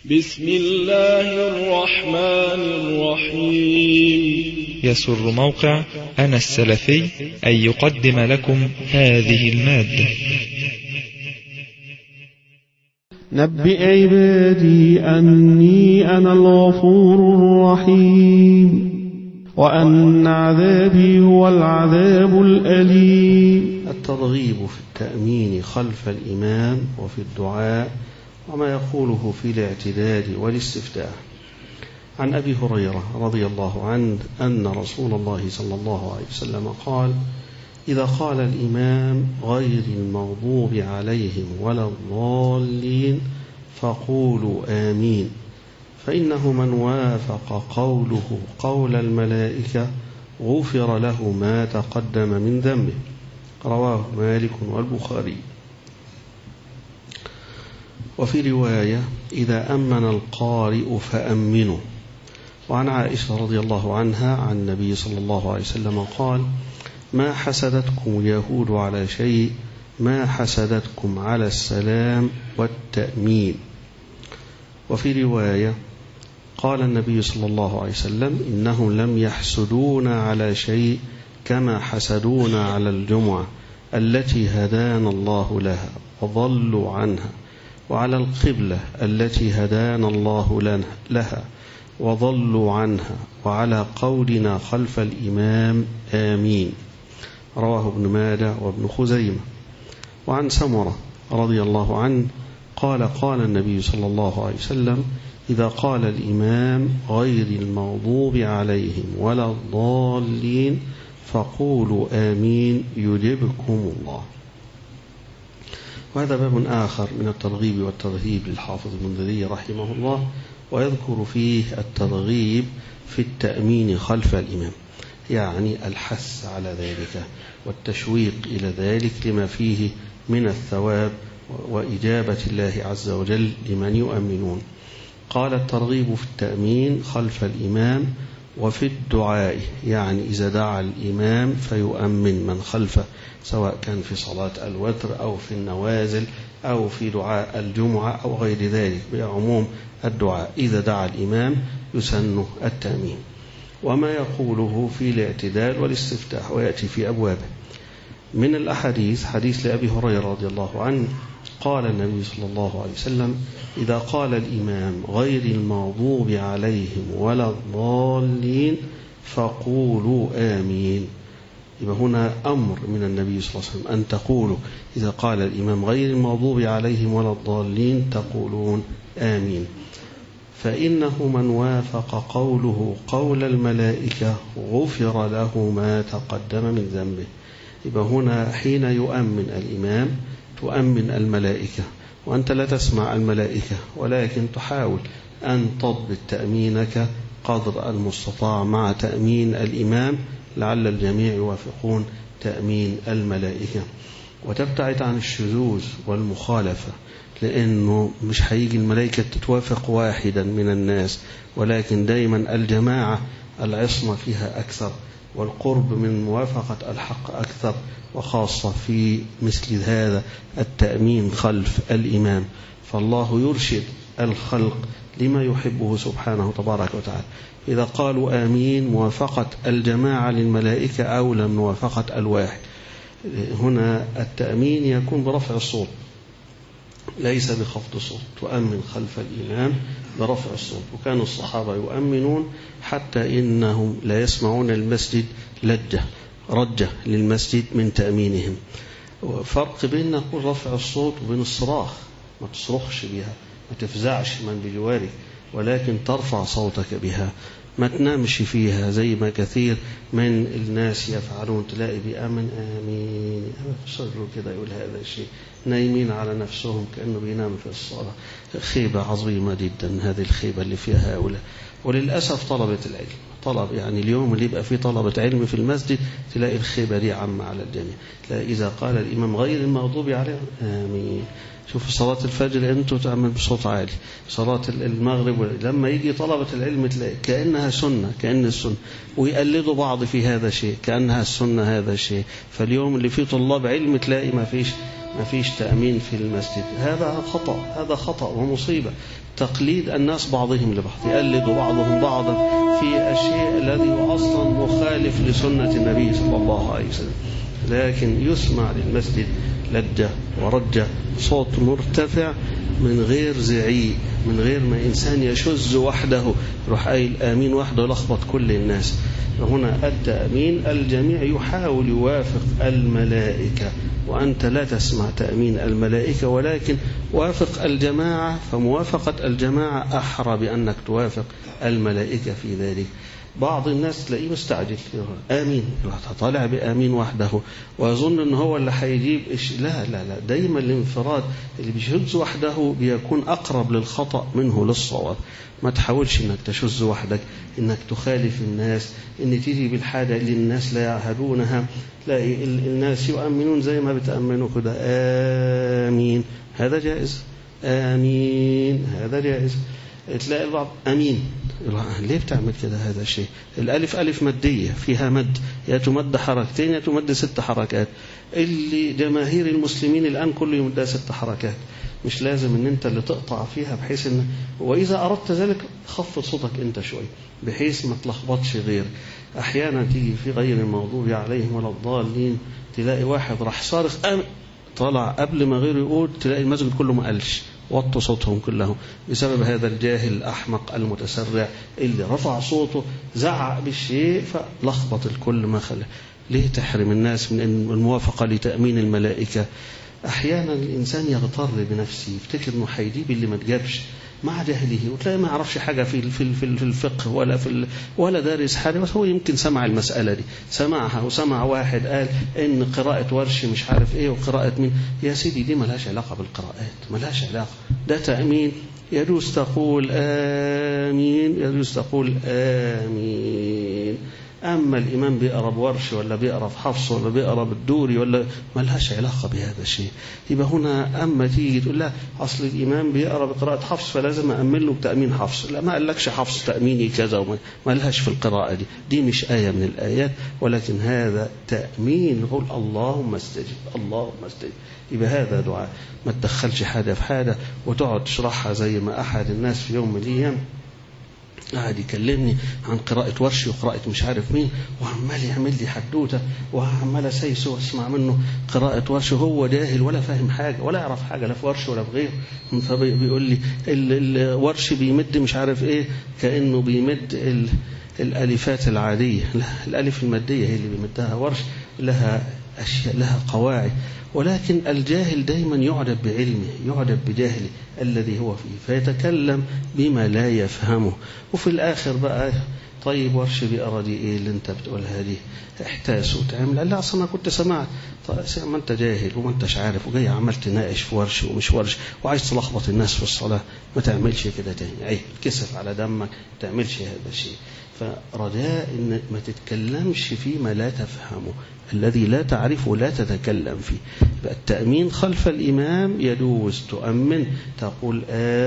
بسم الله الرحمن الرحيم. يسر موقع أنا السلفي أن يقدم لكم هذه المادة. نبئ عبادي أني أنا الغفور الرحيم وأن عذابي هو العذاب الأليم. الترغيب في التأمين خلف الإمام وفي الدعاء وما يقوله في الاعتداد والاستفتاح. عن أبي هريرة رضي الله عنه أن رسول الله صلى الله عليه وسلم قال: إذا قال الإمام غير المغضوب عليهم ولا الضالين فقولوا آمين، فإنه من وافق قوله قول الملائكة غفر له ما تقدم من ذنبه. رواه مالك والبخاري. وفي رواية: إذا أمن القارئ فأمنوا. وعن عائشة رضي الله عنها عن النبي صلى الله عليه وسلم قال: ما حسدتكم اليهود على شيء ما حسدتكم على السلام والتأمين. وفي رواية قال النبي صلى الله عليه وسلم: إنهم لم يحسدونا على شيء كما حسدونا على الجمعة التي هدانا الله لها وضلوا عنها، وعلى القبلة التي هدانا الله لها وضلوا عنها، وعلى قولنا خلف الإمام آمين. رواه ابن ماجه وابن خزيمة. وعن سمرة رضي الله عنه قال: قال النبي صلى الله عليه وسلم: إذا قال الإمام غير المغضوب عليهم ولا الضالين فقولوا آمين يجبكم الله. وهذا باب آخر من الترغيب والترهيب للحافظ المنذري رحمه الله، ويذكر فيه الترغيب في التأمين خلف الإمام، يعني الحث على ذلك والتشويق إلى ذلك لما فيه من الثواب وإجابة الله عز وجل لمن يؤمنون. قال: الترغيب في التأمين خلف الإمام وفي الدعاء، يعني إذا دعا الإمام فيؤمن من خلفه، سواء كان في صلاة الوتر أو في النوازل أو في دعاء الجمعة أو غير ذلك. بعموم الدعاء إذا دعا الإمام يسن التأمين. وما يقوله في الاعتدال والاستفتاح، ويأتي في أبوابه. من الأحاديث حديث لأبي هريرة رضي الله عنه قال النبي صلى الله عليه وسلم: إذا قال الإمام غير المغضوب عليهم ولا الضالين فقولوا آمين. يبقى هنا أمر من النبي صلى الله عليه وسلم أن تقولوا إذا قال الإمام غير المغضوب عليهم ولا الضالين تقولون آمين، فإنه من وافق قوله قول الملائكة غفر له ما تقدم من ذنبه. يبقى هنا حين يؤمن الإمام تؤمن الملائكة، وأنت لا تسمع الملائكة، ولكن تحاول أن تضبط تأمينك قدر المستطاع مع تأمين الإمام، لعل الجميع يوافقون تأمين الملائكة، وتبتعد عن الشذوذ والمخالفة، لأنه مش هيجي الملائكة تتوافق واحدا من الناس، ولكن دائما الجماعة العصمة فيها أكثر، والقرب من موافقة الحق أكثر، وخاصة في مثل هذا التأمين خلف الإمام. فالله يرشد الخلق لما يحبه سبحانه تبارك وتعالى. إذا قالوا آمين موافقة الجماعة للملائكة أولى من موافقة الواحد. هنا التأمين يكون برفع الصوت ليس بخفض الصوت، تؤمن خلف الإمام برفع الصوت. وكان الصحابة يؤمنون حتى إنهم لا يسمعون المسجد رجة للمسجد من تأمينهم. فرق بين نقول رفع الصوت وبين الصراخ، ما تصرخش بها، ما تفزعش من بجوارك، ولكن ترفع صوتك بها، ما تنامش فيها زي ما كثير من الناس يفعلون. تلاقي بيأمن آمين صدره كده يقول هذا الشيء، نايمين على نفسهم كأنه بينام في الصلاة. خيبة عظيمة جدا هذه الخيبة اللي فيها هؤلاء. وللأسف طلبة العلم يعني اليوم اللي يبقى فيه طلبة علم في المسجد تلاقي الخيبة دي عامة على الجميع. تلاقي إذا قال الإمام غير المغضوب عليهم آمين. شوفوا صلاة الفجر أنتوا تعمل بصوت عالي، صلاة المغرب لما يجي طلبة العلم تلاقي كأنها سنة، كأن السنة، ويقلدوا بعض في هذا الشيء كأنها السنة هذا الشيء. فاليوم اللي فيه طلاب علم تلاقي ما فيش تأمين في المسجد. هذا خطأ ومصيبة. تقليد الناس بعضهم لبعض، يقلد بعضهم بعضا في الشيء الذي هو أصلا مخالف لسنة النبي صلى الله عليه وسلم. لكن يسمع للمسجد لجة ورجة، صوت مرتفع من غير زعيق، من غير ما إنسان يشز وحده يروح قايل آمين وحده يلخبط كل الناس. هنا التأمين الجميع يحاول يوافق الملائكة، وأنت لا تسمع تأمين الملائكة، ولكن وافق الجماعة، فموافقة الجماعة أحرى بأنك توافق الملائكة في ذلك. بعض الناس تلاقيه مستعجل آمين، طالع بآمين وحده ويظن أنه هو اللي هيجيب لا لا لا، دايما الانفراد اللي بيشز وحده بيكون أقرب للخطأ منه للصواب. ما تحاولش أنك تشز وحدك، أنك تخالف الناس، أن تيجي بالحاجة اللي الناس لا يعهدونها. تلاقي الناس يؤمنون زي ما بتأمنوا كده آمين، هذا جائز، آمين هذا جائز. تلاقي البعض أمين، ليه بتعمل كده؟ هذا الشيء الألف ألف مادية فيها مد، يا تمد حركتين يا تمد 6 حركات. اللي جماهير المسلمين الآن كله يمدها 6 حركات، مش لازم ان انت اللي تقطع فيها، بحيث ان وإذا أردت ذلك خفض صوتك انت شوي بحيث ما تلخبطش غير. أحيانا تيجي في غير المغضوب عليهم ولا الضالين، تلاقي واحد راح صارخ طلع قبل ما غيره يقول، تلاقي المسجد كله ما قالش، وطوا صوتهم كلهم بسبب هذا الجاهل الأحمق المتسرع اللي رفع صوته زعق بالشيء فلخبط الكل ما خلى. ليه تحرم الناس من الموافقة لتأمين الملائكة؟ أحيانا الإنسان يغتر بنفسه، يفتكر إنه هيجيب اللي ما تجابش مع جهله، وتلاقي ما يعرفش حاجة في الفقه ولا دارس حاجة، بس هو يمكن سمع المسألة دي، سمعها وسمع واحد قال إن قراءة ورش مش عارف إيه وقراءة مين. يا سيدي دي ملهاش علاقة بالقراءات، ملهاش علاقة، ده تأمين يجوز تقول آمين، يجوز تقول آمين. أما الإمام بيقرأ بورش ولا بيقرأ في حفص ولا بيقرأ بالدوري ولا، ما لهاش علاقة بهذا الشيء. يبقى هنا أما تيجي تقول لا أصل الإمام بيقرأ بقراءة حفص فلازم أأمن له بتأمين حفص، لا ما قالكش حفص تأميني كذا، وما لهاش في القراءة دي مش آية من الآيات، ولكن هذا تأمين. قول اللهم استجب، اللهم استجب. يبقى هذا دعاء، ما تدخلش حاجة في حاجة وتقعد تشرحها زي ما أحد الناس في يوم من الأيام قاعد يكلمني عن قراءة ورش وقراءة مش عارف مين، وعمال يعمل لي حدوته وعمال اسيسه واسمع منه قراءة ورش، وهو جاهل ولا فاهم حاجة ولا يعرف حاجة لا في ورش ولا في غيره. فبيقول لي الورش بيمد مش عارف ايه، كأنه بيمد الالفات العادية، لا الالف المادية هي اللي بيمدها، ورش لها أشياء لها قواعد. ولكن الجاهل دايما يعجب بعلمه، يعجب بجاهله الذي هو فيه، فيتكلم بما لا يفهمه. وفي الآخر بقى طيب ورش بيقرا دي ايه اللي انت بتقولها دي؟ احتاس وتعمل لا اصلا انا كنت سمعت. طيب ما انت جاهل وما انتش عارف وجاي عمال تناقش في ورش ومش ورش وعايز تلخبط الناس في الصلاة، ما تعملش كده تاني، عيب كسف على دمك، ما تعملش هذا الشيء. فرجاء ان ما تتكلمش فيما لا تفهمه، الذي لا تعرفه لا تتكلم فيه. التأمين خلف الإمام يجوز تؤمن تقول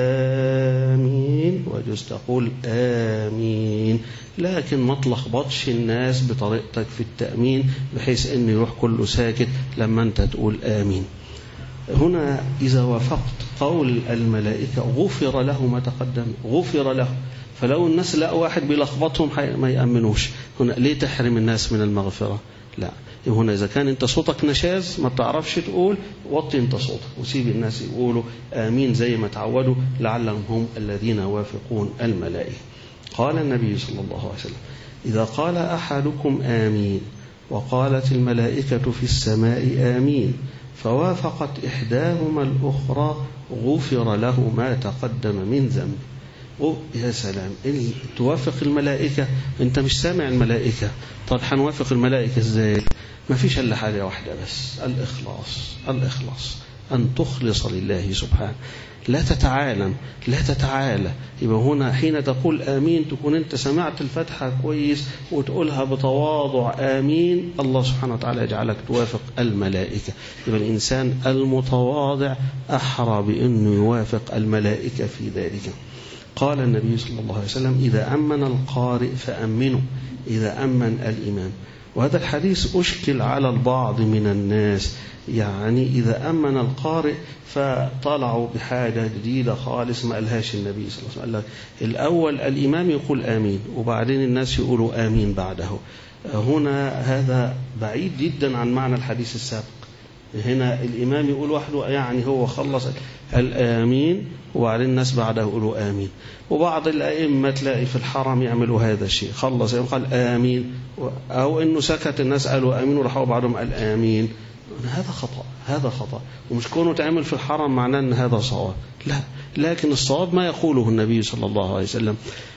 آمين، ويجوز تقول آمين، لكن ما تلخبطش الناس بطريقتك في التأمين بحيث أن يروح كله ساكت لما أنت تقول آمين. هنا إذا وافقت قول الملائكة غفر له ما تقدم، غفر له. فلو الناس لقوا واحد بيلخبطهم ما يأمنوش. هنا ليه تحرم الناس من المغفرة؟ لا، هنا إذا كان أنت صوتك نشاز ما بتعرفش تقول، وطي أنت صوتك وسيب الناس يقولوا آمين زي ما تعودوا، لعلهم هم الذين وافقون الملائكة. قال النبي صلى الله عليه وسلم إذا قال أحدكم آمين وقالت الملائكة في السماء آمين فوافقت إحداهما الأخرى غفر له ما تقدم من ذنب. يا سلام، توافق الملائكة، أنت مش سامع الملائكة. طب هنوافق الملائكة إزاي؟ ما فيش إلا حاجة واحدة بس، الإخلاص، أن تخلص لله سبحانه، لا تتعالم لا تتعالى. يبقى هنا حين تقول آمين تكون أنت سمعت الفتحة كويس وتقولها بتواضع آمين، الله سبحانه وتعالى يجعلك توافق الملائكة. يبقى الإنسان المتواضع أحرى بأنه يوافق الملائكة في ذلك. قال النبي صلى الله عليه وسلم إذا أمن القارئ فأمنوا، إذا أمن الإمام. وهذا الحديث أشكل على البعض من الناس، يعني إذا أمن القارئ فطلعوا بحاجة جديدة خالص ما قالهاش النبي صلى الله عليه وسلم. قال لك الأول الإمام يقول آمين وبعدين الناس يقولوا آمين بعده. هنا هذا بعيد جدا عن معنى الحديث السابق. هنا الإمام يقول وحده، يعني هو خلص الآمين وبعدين الناس بعده يقولوا آمين. وبعض الأئمة تلاقي في الحرم يعملوا هذا الشيء، خلص قال آمين، أو إنه سكت الناس قالوا آمين وراحوا بعضهم قال آمين. هذا خطأ، هذا خطأ. ومش كونه تعمل في الحرم معناه أن هذا صواب، لا، لكن الصواب ما يقوله النبي صلى الله عليه وسلم.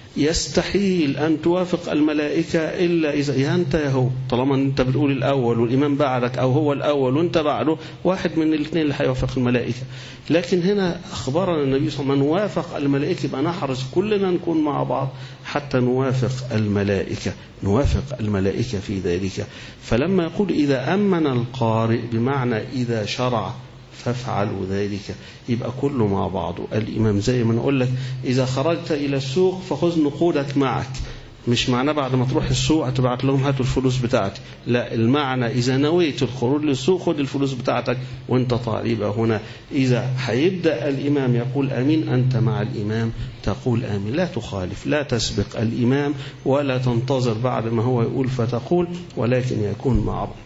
يستحيل أن توافق الملائكة إلا إذا يا أنت يا هو، طالما أنت بتقول الأول والإمام بعدك أو هو الأول وأنت بعده، واحد من الاثنين اللي هيوافق الملائكة. لكن هنا أخبرنا النبي صلى الله عليه وسلم من وافق الملائكة، يبقى نحرص كلنا نكون مع بعض حتى نوافق الملائكة، نوافق الملائكة في ذلك. فلما يقول إذا أمن القارئ بمعنى إذا شرع فافعلوا ذلك، يبقى كله مع بعضه. الإمام زي ما نقول لك إذا خرجت إلى السوق فخذ نقودك معك، مش معنى بعد ما تروح السوق هتبعت لهم هاتوا الفلوس بتاعتي، لا، المعنى إذا نويت الخروج للسوق خذ الفلوس بتاعتك وانت طالع. يبقى هنا إذا هيبدأ الإمام يقول آمين أنت مع الإمام تقول آمين، لا تخالف، لا تسبق الإمام ولا تنتظر بعد ما هو يقول فتقول، ولكن يكون مع بعض.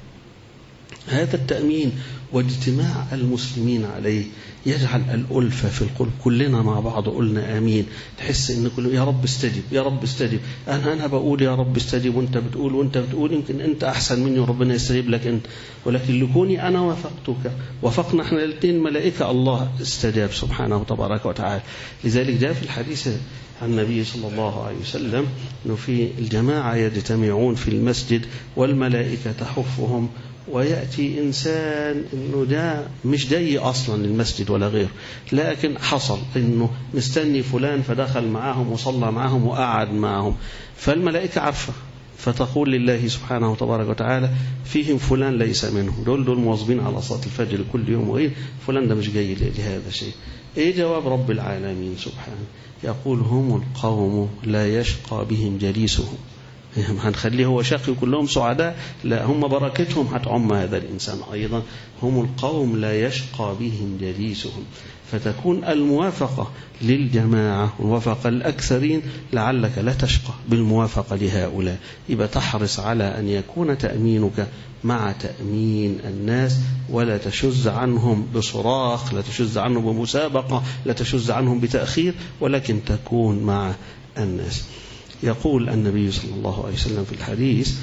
هذا التأمين واجتماع المسلمين عليه يجعل الألفة في القلب، كلنا مع بعض قلنا آمين، تحس إن كله يا رب استجب يا رب استجب. أنا بقول يا رب استجب وأنت بتقول يمكن أنت أحسن مني وربنا يستجيب لك أنت، ولكن لكوني أنا وافقتك، وافقنا احنا الاثنين ملائكة الله استجاب سبحانه تبارك وتعالى. لذلك جاء في الحديث عن النبي صلى الله عليه وسلم أنه في الجماعة يجتمعون في المسجد والملائكة تحفهم، ويأتي إنسان إنه ده مش جاي أصلا للمسجد ولا غير، لكن حصل إنه مستني فلان فدخل معهم وصلى معهم وقعد معهم، فالملائكة عارفة فتقول لله سبحانه وتبارك وتعالى فيهم فلان ليس منهم، دول مواظبين على صلاة الفجر كل يوم وغير، فلان ده مش جاي لهذا شيء. إيه جواب رب العالمين سبحانه؟ يقول هم القوم لا يشقى بهم جليسهم. هنخليه هو شقي كلهم سعداء؟ لا، هم بركتهم هتعم هذا الإنسان أيضا. هم القوم لا يشقى بهم جليسهم، فتكون الموافقة للجماعة ووافق الأكثرين لعلك لا تشقى بالموافقة لهؤلاء. يبقى تحرص على أن يكون تأمينك مع تأمين الناس، ولا تشز عنهم بصراخ، لا تشز عنهم بمسابقة، لا تشز عنهم بتأخير، ولكن تكون مع الناس. يقول النبي صلى الله عليه وسلم في الحديث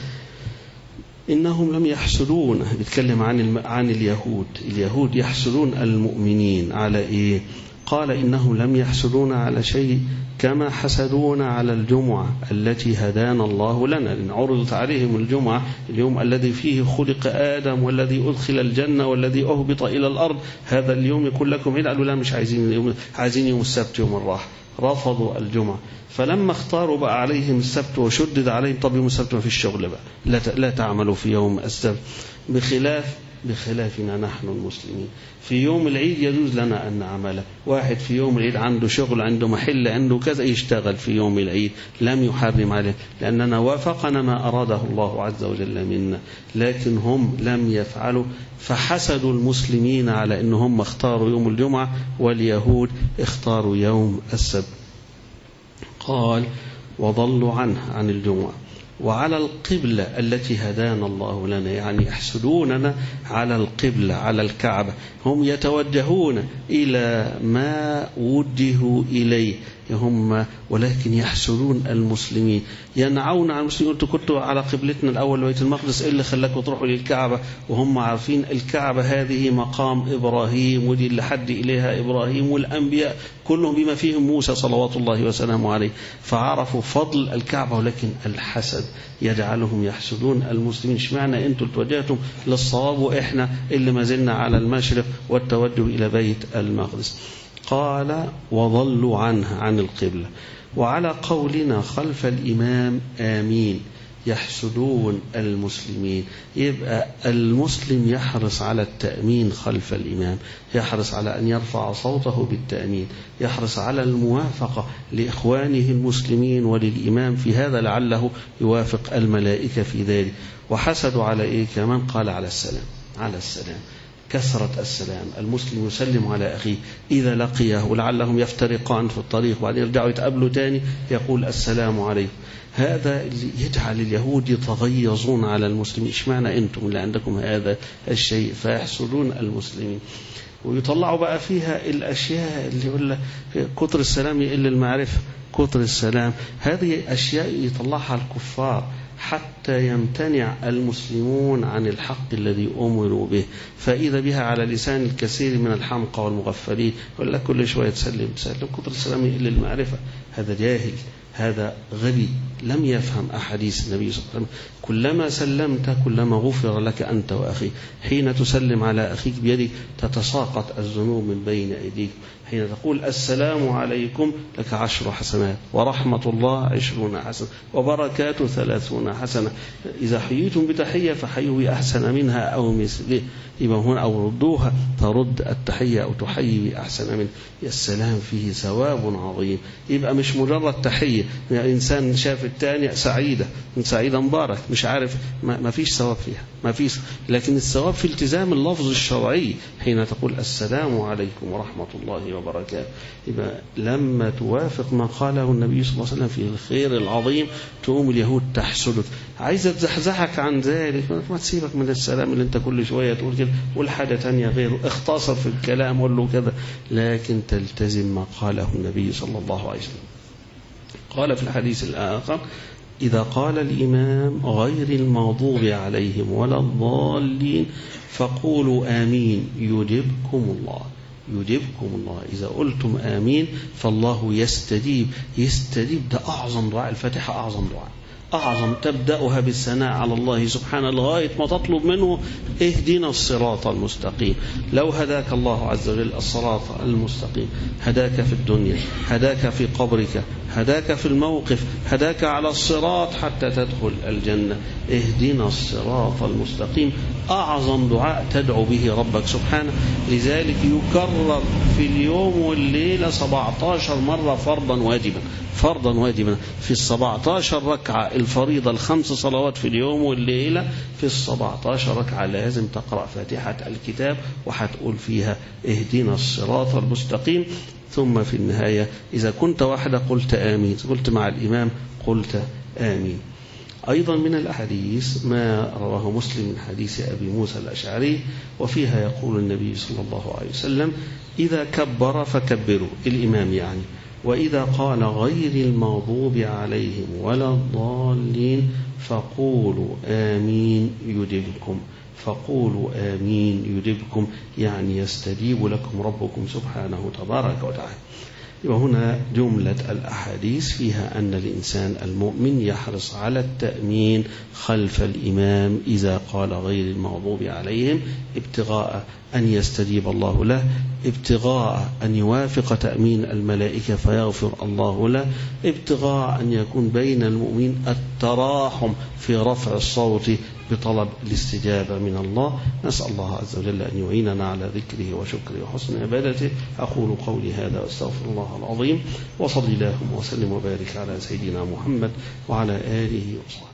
إنهم لم يحسدون، بيتكلم عن اليهود يحسدون المؤمنين على إيه؟ قال إنهم لم يحسدون على شيء كما حسدون على الجمعة التي هدانا الله لنا، لأن عرضت عليهم الجمعة اليوم الذي فيه خلق آدم والذي أدخل الجنة والذي أهبط إلى الأرض، هذا اليوم يكون لكم هنا. قالوا لا، مش عايزين يوم السبت يوم الراحة، رفضوا الجمعة. فلما اختاروا بقى عليهم السبت وشدد عليهم طب يوم السبت ما في الشغل بقى، لا تعملوا في يوم السبت، بخلافنا نحن المسلمين. في يوم العيد يجوز لنا أن نعمل، واحد في يوم العيد عنده شغل عنده محل عنده كذا يشتغل في يوم العيد، لم يحرم عليه لأننا وافقنا ما أراده الله عز وجل منا، لكن هم لم يفعلوا، فحسدوا المسلمين على أنهم اختاروا يوم الجمعة واليهود اختاروا يوم السبت. قال وضلوا عن الجمعة وعلى القبلة التي هدانا الله لنا، يعني يحسدوننا على القبلة على الكعبة، هم يتوجهون إلى ما وجهوا إليه هم، ولكن يحسدون المسلمين، ينعون عن المسلمين. أنتوا كنتوا على قبلتنا الأول بيت المقدس، إيه اللي خلاكم تروحوا للكعبة؟ وهم عارفين الكعبة هذه مقام إبراهيم، ودي اللي حد إليها إبراهيم والأنبياء كلهم بما فيهم موسى صلوات الله وسلامه عليه، فعرفوا فضل الكعبة، ولكن الحسد يجعلهم يحسدون المسلمين. اشمعنى أنتوا توجهتم للصواب وإحنا اللي ما زلنا على المشرق والتوجه إلى بيت المقدس؟ قال وضلوا عن القبلة. وعلى قولنا خلف الإمام آمين، يحسدون المسلمين. يبقى المسلم يحرص على التأمين خلف الإمام، يحرص على أن يرفع صوته بالتأمين، يحرص على الموافقة لإخوانه المسلمين وللإمام في هذا لعله يوافق الملائكة في ذلك. وحسدوا على إيه كمان؟ قال على السلام، على السلام، كثرة السلام. المسلم يسلم على أخيه إذا لقيه، ولعلهم يفترقان في الطريق وبعدين يرجعوا يتقابلوا تاني يقول السلام عليكم. هذا اللي يجعل اليهود يتغيظون على المسلمين، اشمعنى أنتم اللي عندكم هذا الشيء؟ فيحسدون المسلمين. ويطلعوا بقى فيها الأشياء اللي يقول لك كتر السلام يقل المعرفة، كتر السلام، هذه أشياء يطلعها الكفار حتى يمتنع المسلمون عن الحق الذي أمروا به. فإذا بها على لسان الكثير من الحمقى والمغفلين، يقول لك كل شوية تسلم تسلم، كتر السلام يقل المعرفة. هذا جاهل، هذا غبي، لم يفهم أحاديث النبي صلى الله عليه وسلم. كلما سلمت كلما غفر لك أنت وأخيك. حين تسلم على أخيك بيدك تتساقط الذنوب من بين أيديك. حين تقول السلام عليكم لك 10 حسنات، ورحمة الله 20 حسنة، وبركاته 30 حسنة. إذا حييتم بتحية فحيوا بأحسن منها أو مثله، يبقى هنا أو ردوها، ترد التحية أو تحيي بأحسن منها. السلام فيه ثواب عظيم. يبقى مش مجرد تحية، يعني إنسان شاف الثاني سعيدة من سعيدة مبارك، مش عارف، ما فيش ثواب فيها، ما فيش. لكن الثواب في التزام اللفظ الشرعي حين تقول السلام عليكم ورحمة الله وبركاته. يبقى لما توافق ما قاله النبي صلى الله عليه وسلم في الخير العظيم تقوم اليهود تحسدك، عايزة تزحزحك عن ذلك. ما تسيبك من السلام اللي انت كل شوية تقول كده، قول حاجة تانية غيره، اختصر في الكلام قول له كذا، لكن تلتزم ما قاله النبي صلى الله عليه وسلم. قال في الحديث الآخر إذا قال الإمام غير المغضوب عليهم ولا الضالين فقولوا آمين يجبكم الله، يجبكم الله. إذا قلتم آمين فالله يستجيب. يستجيب ده أعظم دعاء، الفاتحة أعظم دعاء، أعظم، تبدأها بالثناء على الله سبحانه لغاية ما تطلب منه اهدنا الصراط المستقيم. لو هداك الله عز وجل الصراط المستقيم، هداك في الدنيا، هداك في قبرك، هداك في الموقف، هداك على الصراط حتى تدخل الجنة. اهدنا الصراط المستقيم أعظم دعاء تدعو به ربك سبحانه. لذلك يكرر في اليوم والليلة 17 مرة فرضا واجبا، فرضا واجبا في 17 ركعة الفريضة، 5 صلوات في اليوم والليلة، في 17 ركعة لازم تقرأ فاتحة الكتاب وحتقول فيها اهدنا الصراط المستقيم. ثم في النهاية إذا كنت وحدك قلت آمين، قلت مع الإمام قلت آمين. أيضا من الأحاديث ما رواه مسلم من حديث أبي موسى الأشعري، وفيها يقول النبي صلى الله عليه وسلم إذا كبر فكبروا، الإمام يعني، وإذا قال غير المغضوب عليهم ولا الضالين فقولوا آمين يجبكم، فقولوا آمين يجبكم، يعني يستجيب لكم ربكم سبحانه تبارك وتعالى. وهنا جملة الأحاديث فيها أن الإنسان المؤمن يحرص على التأمين خلف الإمام إذا قال غير المغضوب عليهم، ابتغاء أن يستجيب الله له، ابتغاء أن يوافق تأمين الملائكة فيغفر الله له، ابتغاء أن يكون بين المؤمنين التراحم في رفع الصوت بطلب الاستجابة من الله. نسأل الله عز وجل أن يعيننا على ذكره وشكره وحسن عبادته. أقول قولي هذا واستغفر الله العظيم، وصلي اللهم وسلم وبارك على سيدنا محمد وعلى آله وصحبه.